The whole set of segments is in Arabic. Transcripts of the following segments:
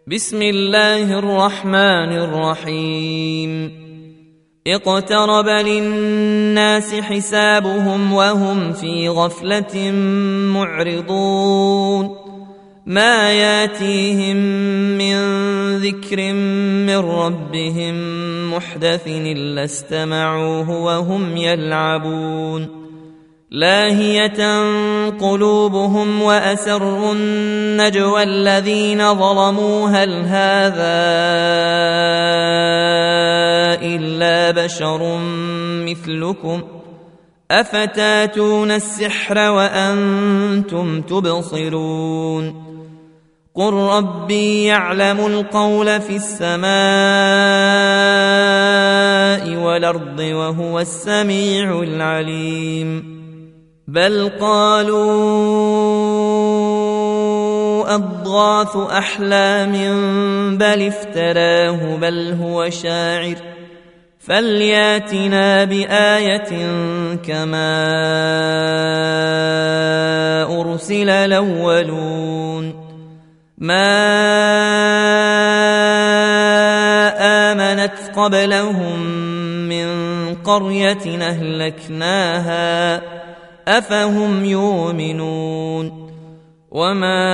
بسم الله الرحمن الرحيم. اقترب للناس حسابهم وهم في غفلة معرضون ما ياتيهم من ذكر من ربهم محدث إلا استمعوه وهم يلعبون لاهية قلوبهم وأسروا النجوى الذين ظلموا هل هذا إلا بشر مثلكم أفتاتون السحر وأنتم تبصرون قل ربي يعلم القول في السماء والأرض وهو السميع العليم بل قالوا أضغاث أحلام بل افتراه بل هو شاعر فلياتنا بآية كما أرسل الأولون ما آمنت قبلهم من قرية أهلكناها أفهم يؤمنون وما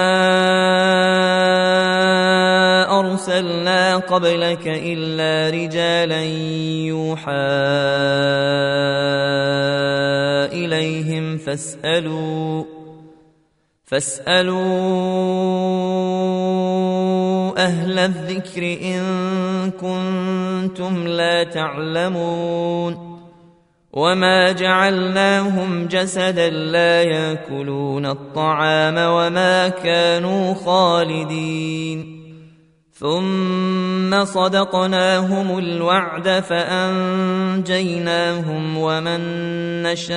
أرسلنا قبلك إلا رجالا يوحى إليهم فاسألوا أهل الذكر إن كنتم لا تعلمون وما جعلناهم جسدا لا يأكلون الطعام وما كانوا خالدين ثم صدقناهم الوعد فأنجيناهم ومن نشاء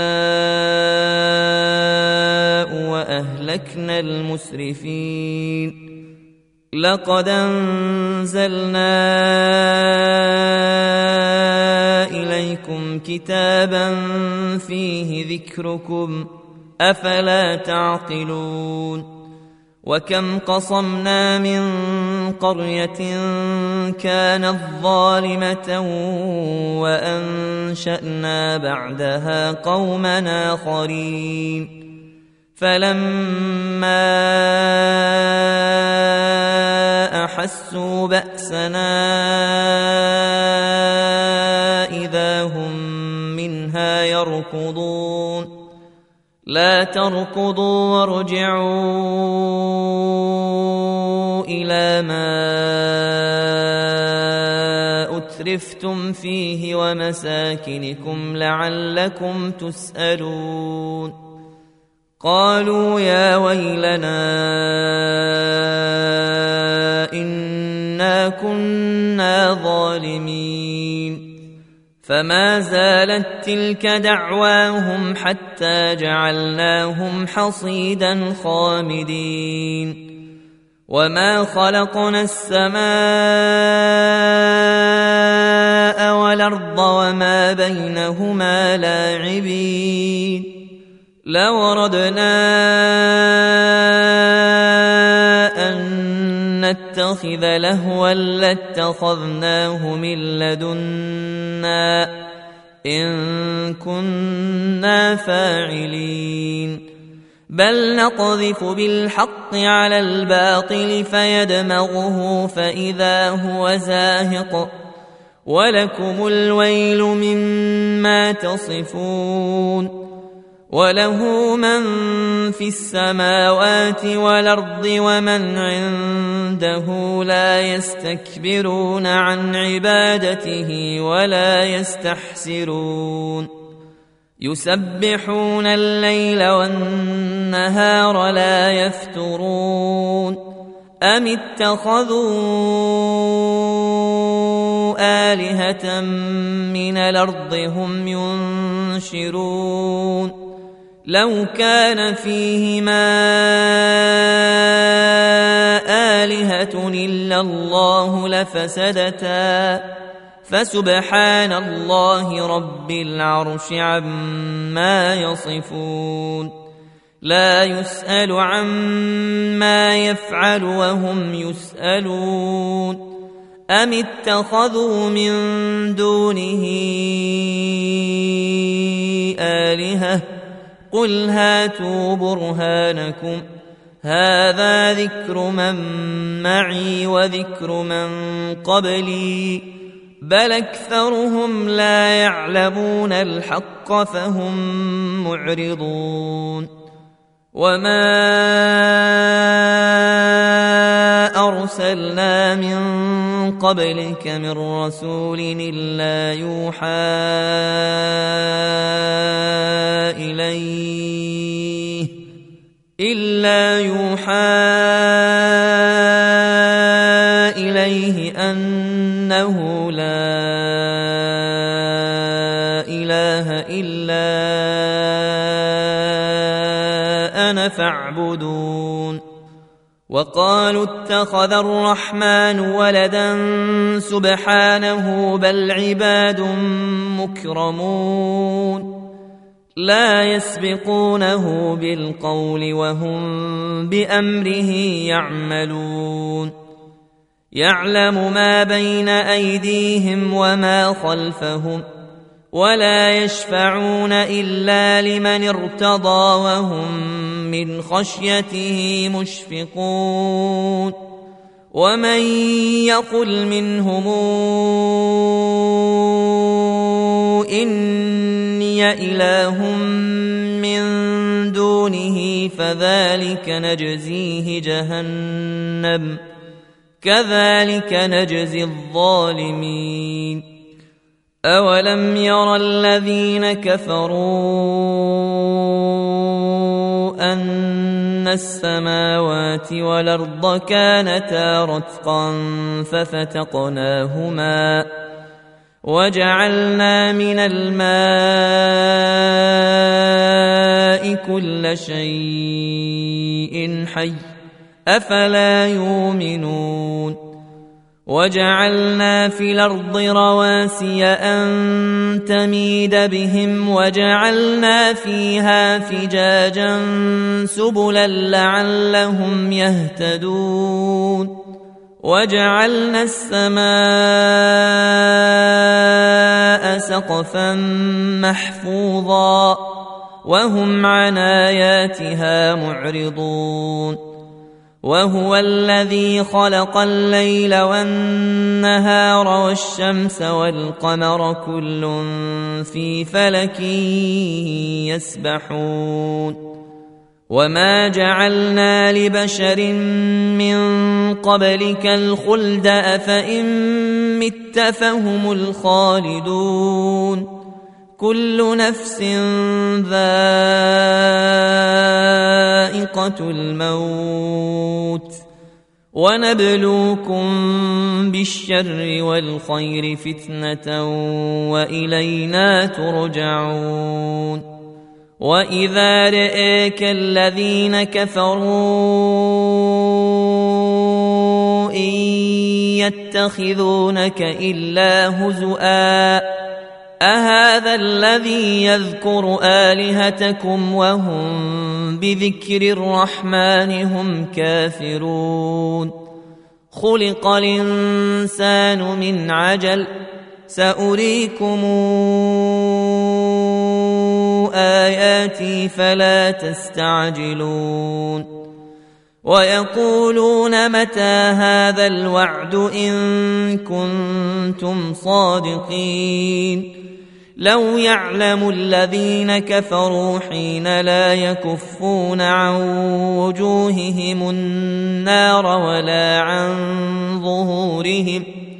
وأهلكنا المسرفين لقد أنزلنا إليكم كتابا فيه ذكركم أفلا تعقلون وكم قصمنا من قرية كانت ظالمة وأنشأنا بعدها قوما آخرين فلما أحسوا بأسنا إذا هم منها يركضون لا تركضوا وارجعوا إلى ما أترفتم فيه ومساكنكم لعلكم تسألون قالوا يا ويلنا إنا كنا ظالمين فما زالت تلك دعواهم حتى جعلناهم حصيدا خامدين وما خلقنا السماء والأرض وما بينهما لاعبين لو أردنا أن نتخذ لهوا لاتخذناه من لدنا إن كنا فاعلين بل نقذف بالحق على الباطل فيدمغه فإذا هو زاهق ولكم الويل مما تصفون وله من في السماوات والأرض ومن عنده لا يستكبرون عن عبادته ولا يستحسرون يسبحون الليل والنهار لا يفترون أم اتخذوا آلهة من الأرض هم ينشرون لو كان فيهما آلهة إلا الله لفسدتا فسبحان الله رب العرش عما يصفون لا يسأل عما يفعل وهم يسألون أم اتخذوا من دونه آلهة قل هاتوا برهانكم هذا ذكر من معي وذكر من قبلي بل أكثرهم لا يعلمون الحق فهم معرضون وما أرسلنا من قبلك من رسول إلا يوحى إليه أنه لا إله إلا أنا فاعبدون وقالوا اتخذ الرحمن ولدا سبحانه بل عباد مكرمون لا يسبقونه بالقول وهم بأمره يعملون يعلم ما بين أيديهم وما خلفهم ولا يشفعون إلا لمن ارتضى وهم من خشيته مشفقون ومن يقل منهم إني إله من دونه فذلك نجزيه جهنم كذلك نجزي الظالمين أولم ير الذين كفروا أن السماوات والأرض كانتا رتقا ففتقناهما وجعلنا من الماء كل شيء حي أفلا يؤمنون وجعلنا في الأرض رواسي أن تميد بهم وجعلنا فيها فجاجا سبلا لعلهم يهتدون وجعلنا السماء سقفا محفوظا وهم عن آياتها معرضون وهو الذي خلق الليل والنهار والشمس والقمر كل في فلك يسبحون وما جعلنا لبشر من قبلك الخلد أفإن مت فهم الخالدون كل نفس ذائقة الموت ونبلوكم بالشر والخير فتنة وإلينا ترجعون وإذا رئيك الذين كفروا إن يتخذونك إلا هزؤا أهذا الذي يذكر آلهتكم وهم بذكر الرحمن هم كافرون خلق الإنسان من عجل سأريكم آياتي فلا تستعجلون ويقولون متى هذا الوعد إن كنتم صادقين لو يعلم الذين كفروا حين لا يكفون عن وجوههم النار ولا عن ظهورهم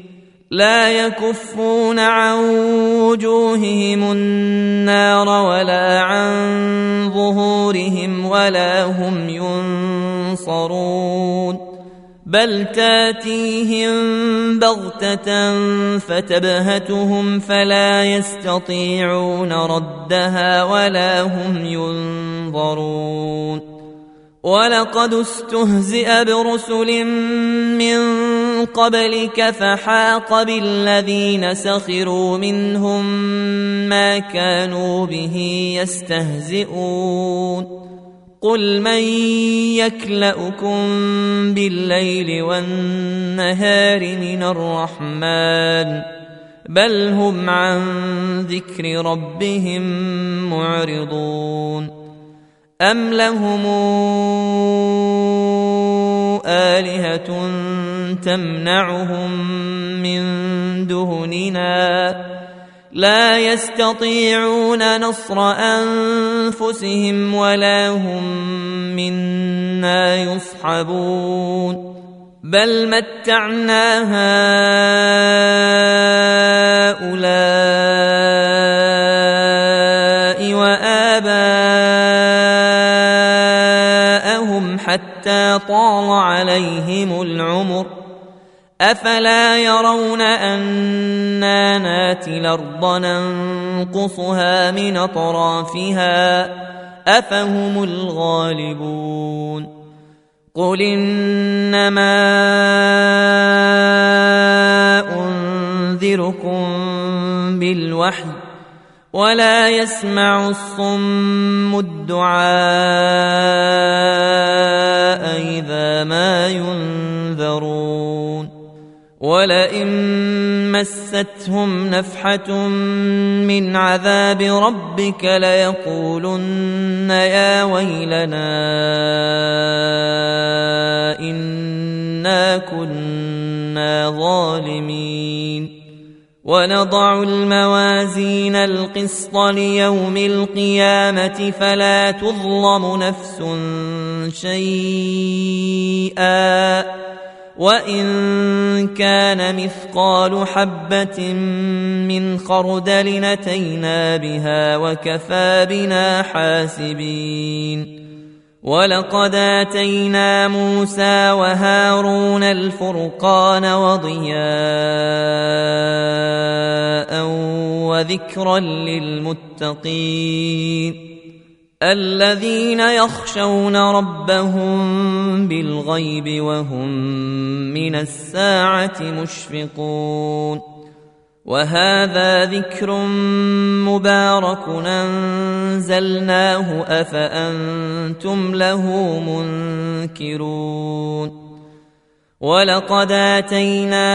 ولا هم ينصرون بل تاتيهم بغتة فتبهتهم فلا يستطيعون ردها ولا هم ينظرون ولقد استهزئ برسل من قبلك فحاق بالذين سخروا منهم ما كانوا به يستهزئون قل من يكلؤكم بالليل والنهار من الرحمن بل هم عن ذكر ربهم معرضون أم لهم آلهة تمنعهم من دوننا لا يستطيعون نصر أنفسهم ولا هم منا يصحبون بل متعنا هؤلاء وآباءهم حتى طال عليهم العمر أفلا يرون أنا ناتي الأرض ننقصها من أطرافها أفهم الغالبون قل إنما أنذركم بالوحي ولا يسمع الصم الدعاء إذا ما ينذرون ولئن مستهم نفحة من عذاب ربك ليقولن يا ويلنا إنا كنا ظالمين ونضع الموازين القسط ليوم القيامة فلا تظلم نفس شيئا وإن كان مثقال حبة من خردل أتينا بها وكفى بنا حاسبين ولقد آتينا موسى وهارون الفرقان وضياء وذكرا للمتقين الذين يخشون ربهم بالغيب وهم من الساعة مشفقون وهذا ذكر مبارك أنزلناه أفأنتم له منكرون ولقد آتينا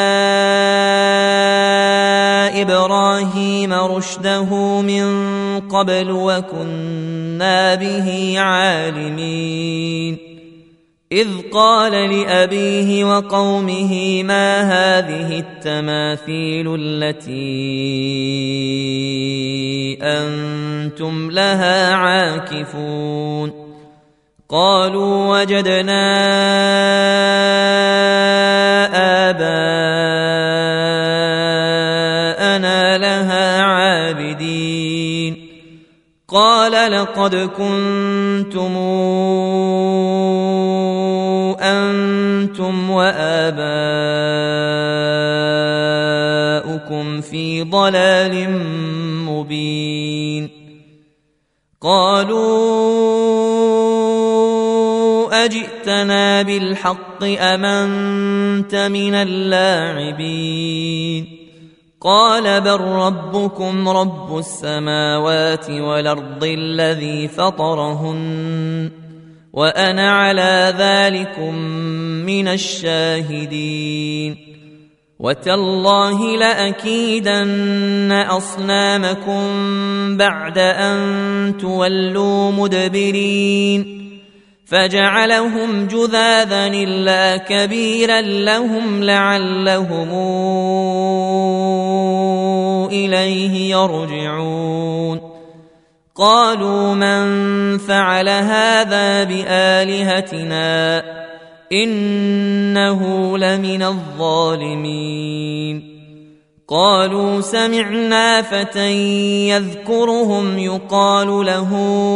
إبراهيم رشده من قبل وكنا به عالمين إذ قال لأبيه وقومه ما هذه التماثيل التي أنتم لها عاكفون قالوا وجدنا آباءنا لها عابدين قال لقد كنتم أنتم وآباؤكم في ضلال مبين قالوا أجئتنا بالحق أم أنت من اللاعبين قال بل ربكم رب السماوات والأرض الذي فطرهن وأنا على ذلكم من الشاهدين وتالله لأكيدن أصنامكم بعد أن تولوا مدبرين فجعلهم جذاذا إلا كبيرا لهم لعلهم إليه يرجعون قالوا من فعل هذا بآلهتنا إنه لمن الظالمين قالوا سمعنا فتى يذكرهم يقال له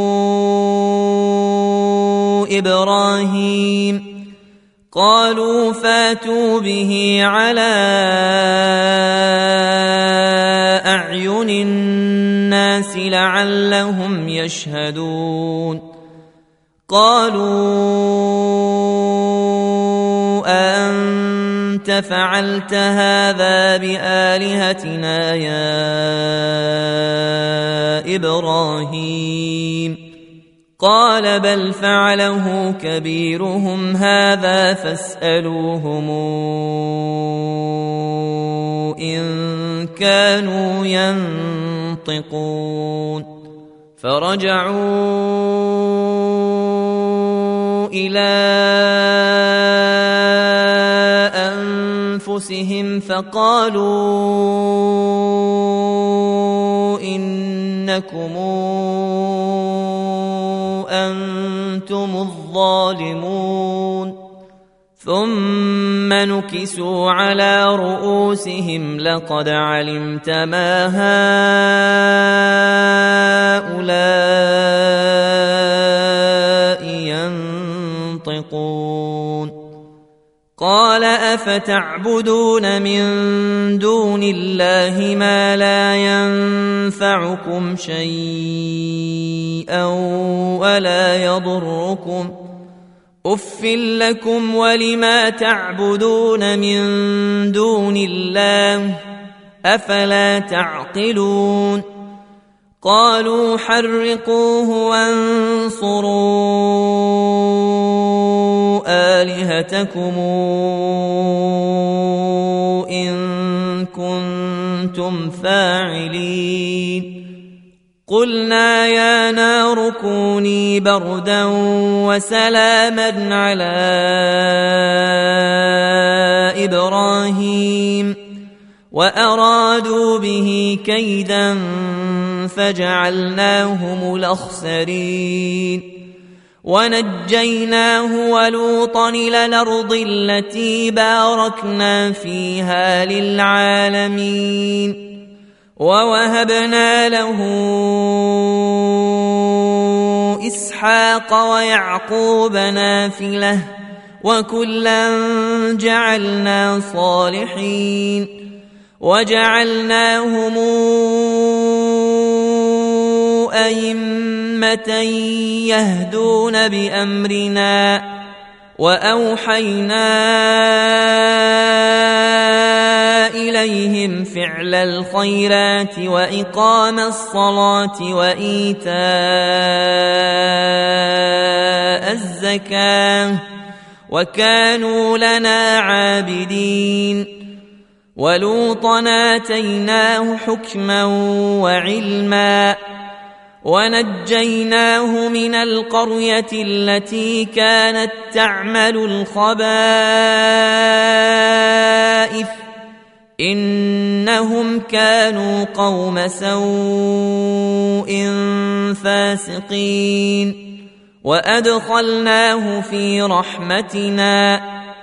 إبراهيم قالوا فاتوا به على أعين الناس لعلهم يشهدون قالوا أنت فعلت هذا بآلهتنا يا إبراهيم قال بل فعله كبيرهم هذا فاسألوهم إن كانوا ينطقون فرجعوا إلى أنفسهم فقالوا إنكم أنتم الظالمون ثم نكسوا على رؤوسهم لقد علمت ما هؤلاء ينطقون قال أفتعبدون من دون الله ما لا ينفعكم شيئا ولا يضركم أف لكم ولما تعبدون من دون الله أفلا تعقلون قالوا حرقوه وانصروا آلهتكم إن كنتم فاعلين قلنا يا نار كوني بردا وسلاما على إبراهيم وأرادوا به كيدا فجعلناهم الأخسرين ونجيناه ولوطا إلى الأرض التي باركنا فيها للعالمين ووهبنا له إسحاق ويعقوب نافلة وكلا جعلنا صالحين وجعلناهم أئمة يهدون بأمرنا وأوحينا إليهم فعل الخيرات وإقام الصلاة وإيتاء الزكاة وكانوا لنا عابدين ولوطا آتيناه حكما وعلما ونجيناه من القرية التي كانت تعمل الخبائث إنهم كانوا قوم سوء فاسقين وأدخلناه في رحمتنا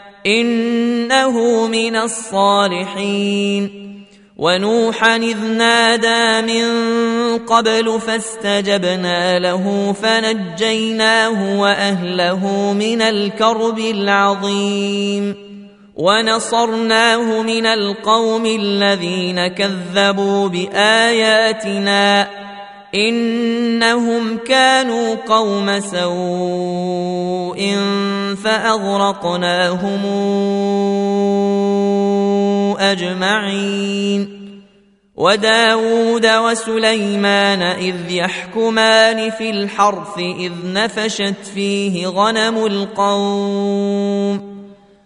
إنه من الصالحين ونوحا إذ نادى من قبل فاستجبنا له فنجيناه وأهله من الكرب العظيم ونصرناه من القوم الذين كذبوا بآياتنا إنهم كانوا قوم سوء فأغرقناهم أجمعين وداود وسليمان إذ يحكمان في الحرث إذ نفشت فيه غنم القوم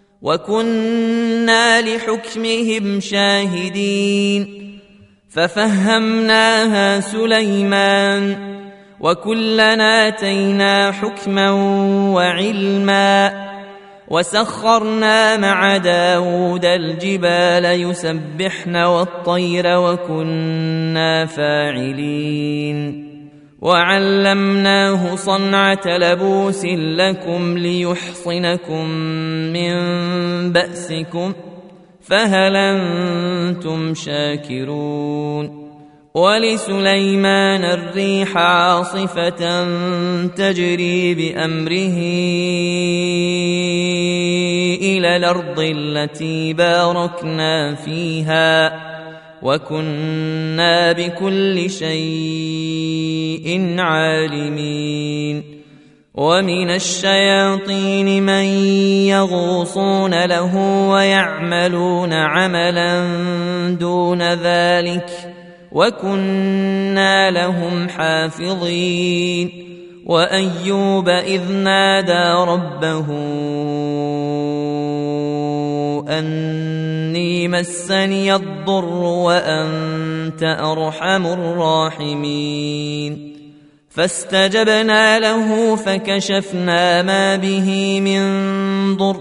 وكنا لحكمهم شاهدين ففهمناها سليمان وكلنا آتينا حكما وعلما وسخرنا مع داود الجبال يسبحن والطير وكنا فاعلين وعلمناه صنعة لبوس لكم ليحصنكم من بأسكم فهل أنتم شاكرون ولسليمان الريح عاصفة تجري بأمره إلى الأرض التي باركنا فيها وكنا بكل شيء عالمين ومن الشياطين من يغوصون له ويعملون عملا دون ذلك وكنا لهم حافظين وأيوب إذ نادى ربه أني مسني الضر وأنت أرحم الراحمين فاستجبنا له فكشفنا ما به من ضر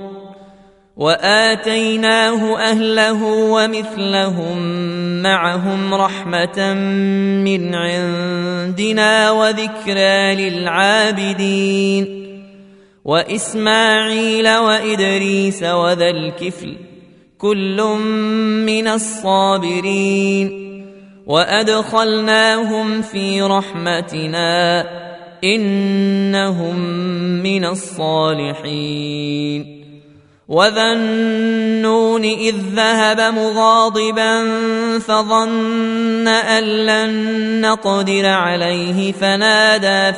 وآتيناه أهله ومثلهم معهم رحمة من عندنا وذكرى للعابدين وإسماعيل وإدريس وذا الكفل كل من الصابرين وأدخلناهم في رحمتنا إنهم من الصالحين وذا النون إذ ذهب مغاضبا فظن أن لن نقدر عليه فنادى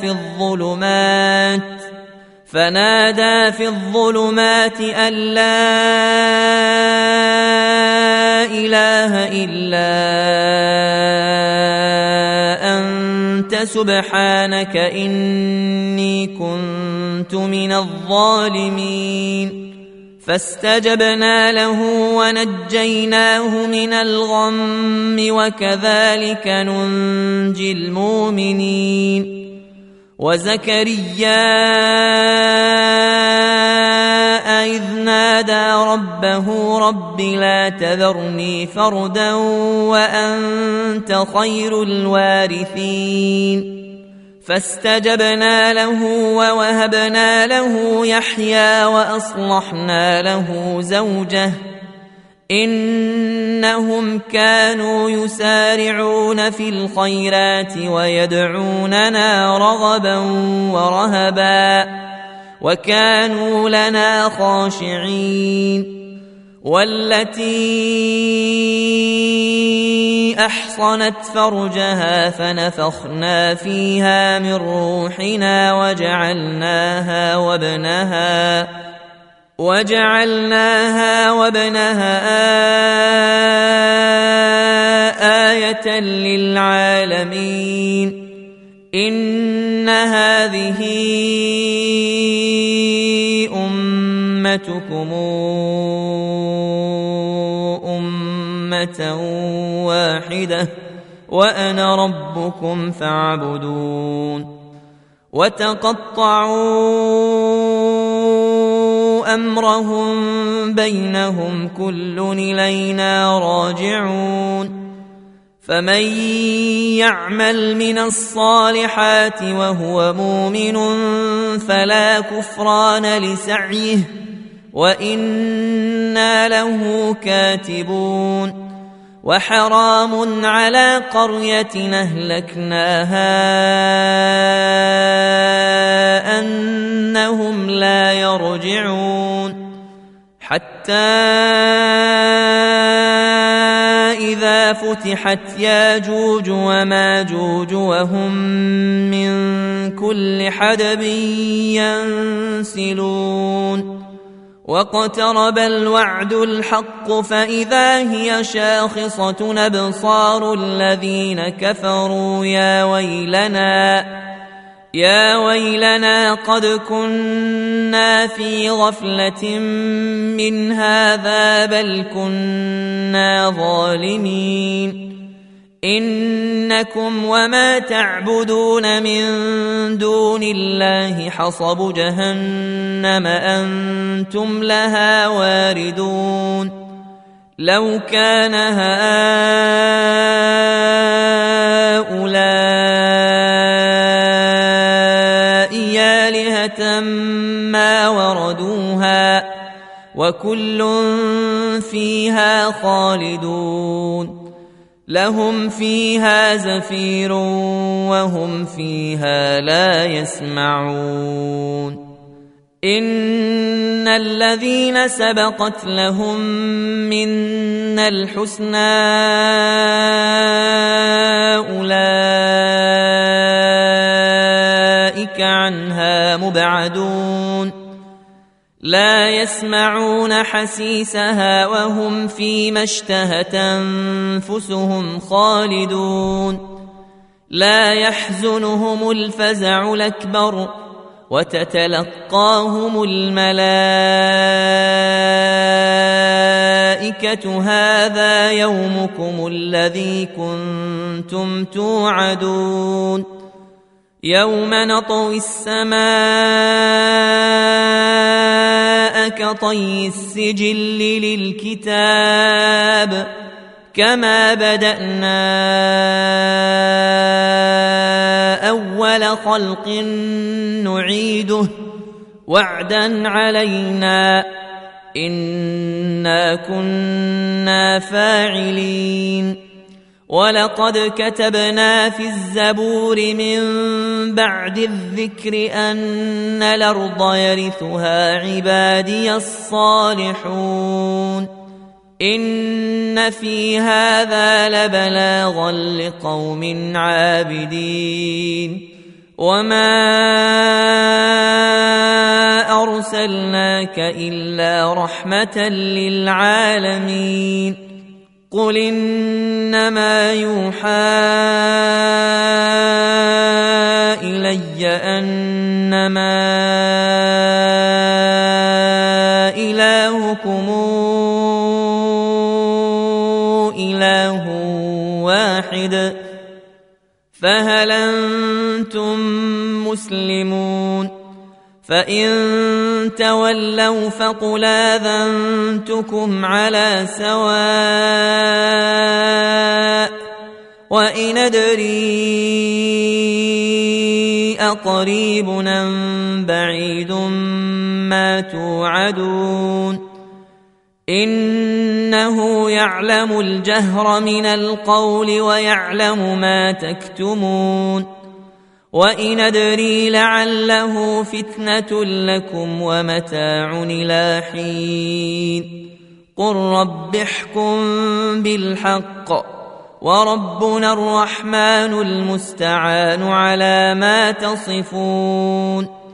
في الظلمات أن لا إله إلا أنت سبحانك إني كنت من الظالمين فاستجبنا له ونجيناه من الغم وكذلك ننجي المؤمنين وزكريا إذ نادى ربه رب لا تذرني فردا وأنت خير الوارثين فاستجبنا له ووهبنا له يحيى وأصلحنا له زوجه إنهم كانوا يسارعون في الخيرات ويدعوننا رغبا ورهبا وكانوا لنا خاشعين والتي أحصنت فرجها فنفخنا فيها من روحنا وجعلناها وابنها آية للعالمين إن هذه أمتكم أمة واحدة وأنا ربكم فاعبدون وتقطعوا أمرهم بينهم كل إلينا راجعون فمن يعمل من الصالحات وهو مؤمن فلا كفران لسعيه وإنا له كاتبون وحرام على قرية أهلكناها أنهم لا يرجعون حتى إذا فتحت ياجوج وماجوج وهم من كل حدب ينسلون واقترب الوعد الحق فإذا هي شاخصة أبصار الذين كفروا يا ويلنا قد كنا في غفلة من هذا بل كنا ظالمين إنكم وما تعبدون من دون الله حصب جهنم أنتم لها واردون لو كان هؤلاء آلهة ما وردوها وكل فيها خالدون لهم فيها زفير وهم فيها لا يسمعون إن الذين سبقت لهم منا الحسنى أولئك عنها مبعدون لا يسمعون حسيسها وهم فيما اشتهت أنفسهم خالدون لا يحزنهم الفزع الأكبر وتتلقاهم الملائكة هذا يومكم الذي كنتم توعدون يوم نطوي السماء كطي السجل للكتاب كما بدأنا أول خلق نعيده وعدا علينا إنا كنا فاعلين ولقد كتبنا في الزبور من بعد الذكر أن الأرض يرثها عبادي الصالحون إن في هذا لبلاغا لقوم عابدين وما أرسلناك إلا رحمة للعالمين قل إنما يوحى إلي أنما إلهكم إله واحد فهل أنتم مسلمون فإن تولوا فقل آذنتكم على سواء وإن أدري أقريب أم بعيد ما توعدون إنه يعلم الجهر من القول ويعلم ما تكتمون وإن أدري لعله فتنة لكم ومتاع إلى حين قل رب احكم بالحق وربنا الرحمن المستعان على ما تصفون